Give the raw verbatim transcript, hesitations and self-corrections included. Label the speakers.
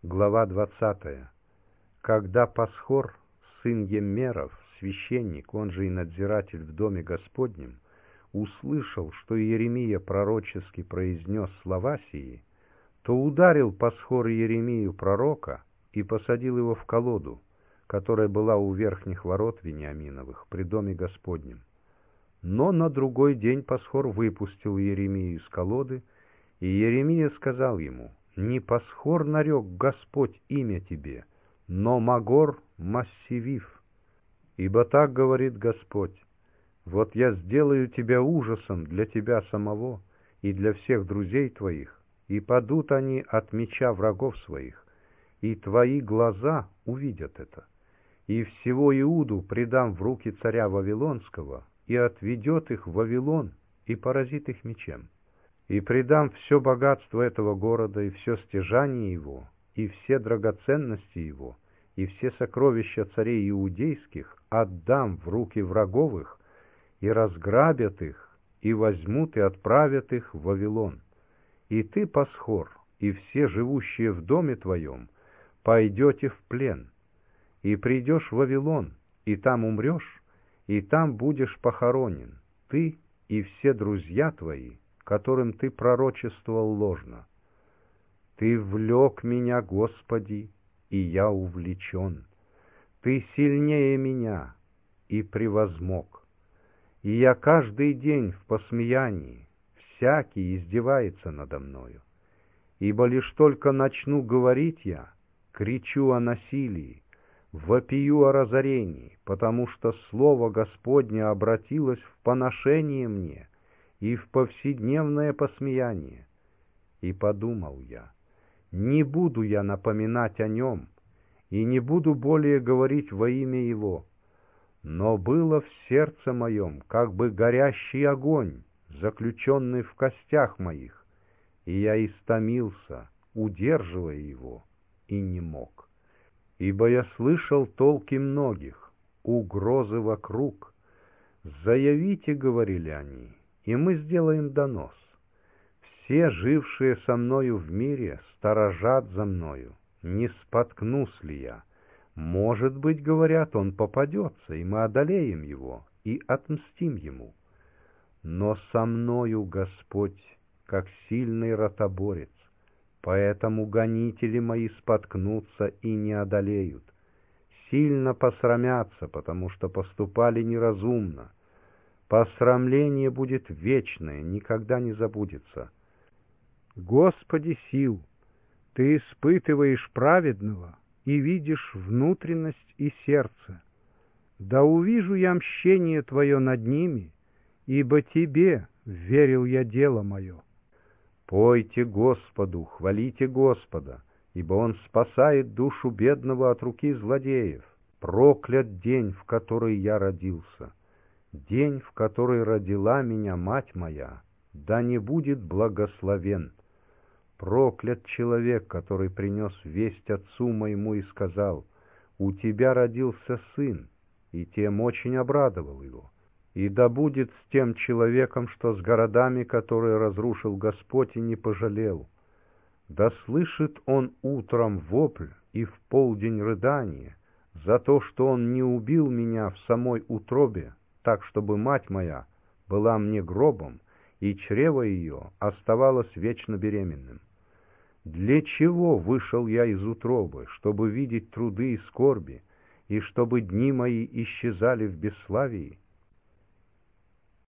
Speaker 1: Глава двадцатая. Когда Пасхор, сын Еммеров, священник, он же и надзиратель в доме Господнем, услышал, что Иеремия пророчески произнес слова сии, то ударил Пасхор Иеремию пророка и посадил его в колоду, которая была у верхних ворот Вениаминовых при доме Господнем. Но на другой день Пасхор выпустил Иеремию из колоды, и Иеремия сказал ему: «Не Пасхор нарек Господь имя тебе, но Магор Массивив. Ибо так говорит Господь: вот я сделаю тебя ужасом для тебя самого и для всех друзей твоих, и падут они от меча врагов своих, и твои глаза увидят это. И всего Иуду предам в руки царя Вавилонского, и отведет их в Вавилон, и поразит их мечем. И предам все богатство этого города, и все стяжание его, и все драгоценности его, и все сокровища царей иудейских отдам в руки враговых, и разграбят их, и возьмут и отправят их в Вавилон. И ты, Пасхор, и все живущие в доме твоем, пойдете в плен, и придешь в Вавилон, и там умрешь, и там будешь похоронен, ты и все друзья твои, которым ты пророчествовал ложно. Ты влек меня, Господи, и я увлечен. Ты сильнее меня, и превозмог. И я каждый день в посмеянии, всякий издевается надо мною. Ибо лишь только начну говорить я, кричу о насилии, вопию о разорении, потому что слово Господне обратилось в поношение мне и в повседневное посмеяние. И подумал я: не буду я напоминать о нем, и не буду более говорить во имя его. Но было в сердце моем как бы горящий огонь, заключенный в костях моих, и я истомился, удерживая его, и не мог. Ибо я слышал толки многих, угрозы вокруг. «Заявите, — говорили они, — и мы сделаем донос. Все, жившие со мною в мире, сторожат за мною, не споткнусь ли я. Может быть, — говорят, — он попадется, и мы одолеем его, и отмстим ему. Но со мною Господь, как сильный ротоборец, поэтому гонители мои споткнутся и не одолеют, сильно посрамятся, потому что поступали неразумно. Посрамление будет вечное, никогда не забудется. Господи сил, Ты испытываешь праведного и видишь внутренность и сердце. Да увижу я мщение Твое над ними, ибо Тебе верил я дело мое. Пойте Господу, хвалите Господа, ибо Он спасает душу бедного от руки злодеев. Проклят день, в который я родился, день, в который родила меня мать моя, да не будет благословен. Проклят человек, который принес весть отцу моему и сказал: у тебя родился сын, и тем очень обрадовал его. И да будет с тем человеком, что с городами, которые разрушил Господь и не пожалел. Да слышит он утром вопль и в полдень рыдание за то, что он не убил меня в самой утробе, так, чтобы мать моя была мне гробом, и чрево ее оставалось вечно беременным. Для чего вышел я из утробы? Чтобы видеть труды и скорби, и чтобы дни мои исчезали в бесславии?